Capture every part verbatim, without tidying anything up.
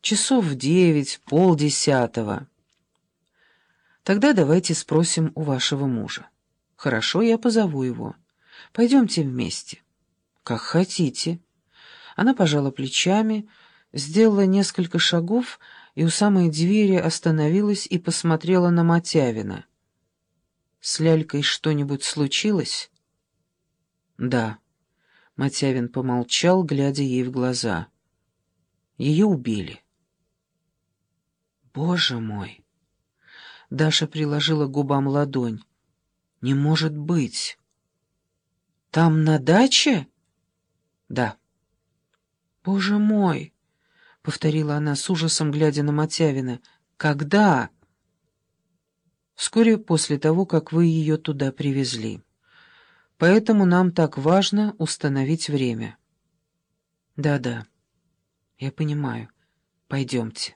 Часов в девять, полдесятого. Тогда давайте спросим у вашего мужа. Хорошо, я позову его. Пойдемте вместе. Как хотите. Она пожала плечами, сделала несколько шагов и у самой двери остановилась и посмотрела на Мотявина. «С Лялькой что-нибудь случилось?» «Да». Мотявин помолчал, глядя ей в глаза. «Ее убили». «Боже мой!» Даша приложила к губам ладонь. «Не может быть!» «Там на даче?» «Да». «Боже мой!» — повторила она с ужасом, глядя на Мотявина. «Когда?» «Вскоре после того, как вы ее туда привезли. Поэтому нам так важно установить время». «Да-да, я понимаю. Пойдемте».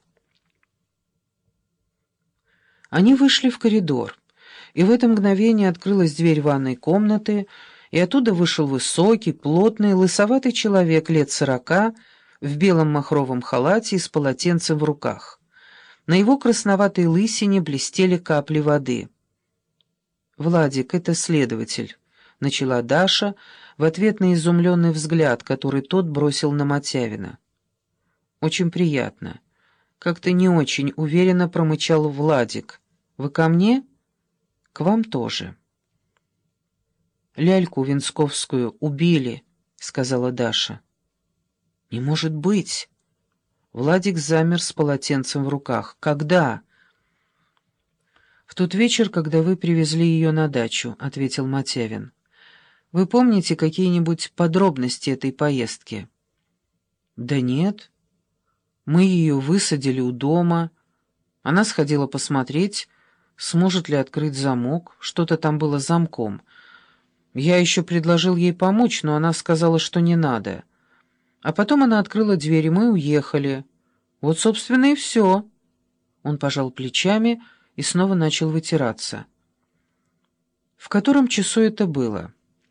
Они вышли в коридор, и в это мгновение открылась дверь ванной комнаты, и оттуда вышел высокий, плотный, лысоватый человек лет сорока в белом махровом халате и с полотенцем в руках. На его красноватой лысине блестели капли воды. «Владик, это следователь», — начала Даша в ответ на изумленный взгляд, который тот бросил на Мотявина. «Очень приятно». Как-то не очень уверенно промычал Владик. «Вы ко мне?» «К вам тоже». «Ляльку Венсковскую убили», — сказала Даша. «Не может быть!» Владик замер с полотенцем в руках. «Когда?» «В тот вечер, когда вы привезли ее на дачу», — ответил Мотявин. «Вы помните какие-нибудь подробности этой поездки?» «Да нет. Мы ее высадили у дома. Она сходила посмотреть, сможет ли открыть замок. Что-то там было с замком. Я еще предложил ей помочь, но она сказала, что не надо. А потом она открыла дверь, и мы уехали. Вот, собственно, и все». Он пожал плечами и снова начал вытираться. «В котором часу это было?»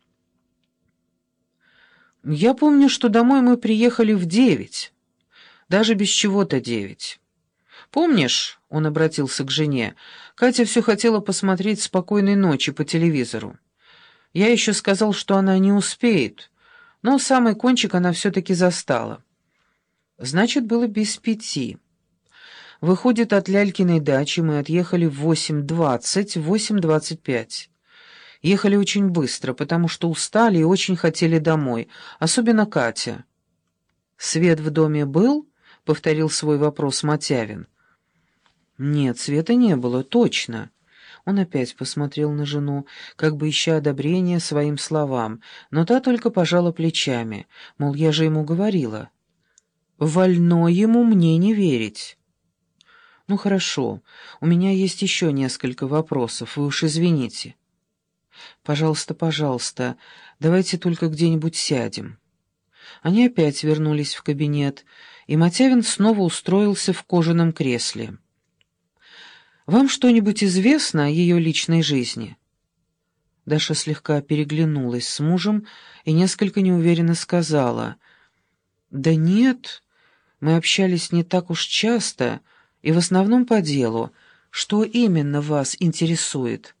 «Я помню, что домой мы приехали в девять. Даже без чего-то девять. Помнишь, — он обратился к жене, — Катя все хотела посмотреть «Спокойной ночи» по телевизору. Я еще сказал, что она не успеет, но самый кончик она все-таки застала. Значит, было без пяти. Выходит, от Лялькиной дачи мы отъехали в восемь двадцать, восемь двадцать пять. Ехали очень быстро, потому что устали и очень хотели домой, особенно Катя». «Свет в доме был?» — повторил свой вопрос Мотявин. «Нет, света не было, точно». Он опять посмотрел на жену, как бы ища одобрения своим словам, но та только пожала плечами, мол, я же ему говорила. «Вольно ему мне не верить». «Ну хорошо, у меня есть еще несколько вопросов, вы уж извините». «Пожалуйста, пожалуйста, давайте только где-нибудь сядем». Они опять вернулись в кабинет, и Мотявин снова устроился в кожаном кресле. «Вам что-нибудь известно о ее личной жизни?» Даша слегка переглянулась с мужем и несколько неуверенно сказала: «Да нет, мы общались не так уж часто, и в основном по делу. Что именно вас интересует?»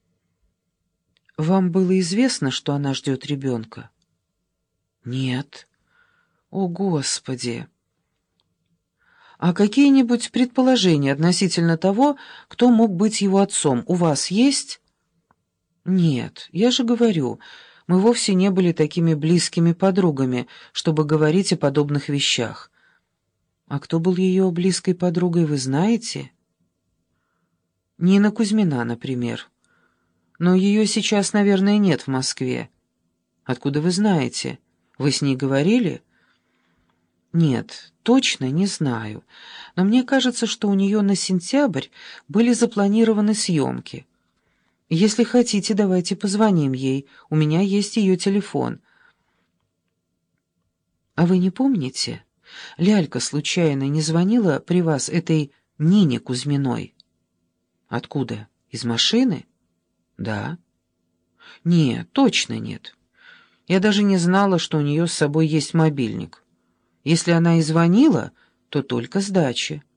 «Вам было известно, что она ждет ребенка?» «Нет». «О, Господи!» «А какие-нибудь предположения относительно того, кто мог быть его отцом, у вас есть?» «Нет, я же говорю, мы вовсе не были такими близкими подругами, чтобы говорить о подобных вещах». «А кто был ее близкой подругой, вы знаете?» «Нина Кузьмина, например. Но ее сейчас, наверное, нет в Москве». «Откуда вы знаете? Вы с ней говорили?» «Нет, точно не знаю, но мне кажется, что у нее на сентябрь были запланированы съемки. Если хотите, давайте позвоним ей, у меня есть ее телефон». «А вы не помните, Лялька случайно не звонила при вас этой Нине Кузьминой?» «Откуда? Из машины?» «Да». «Нет, точно нет. Я даже не знала, что у нее с собой есть мобильник. Если она и звонила, то только с дачи.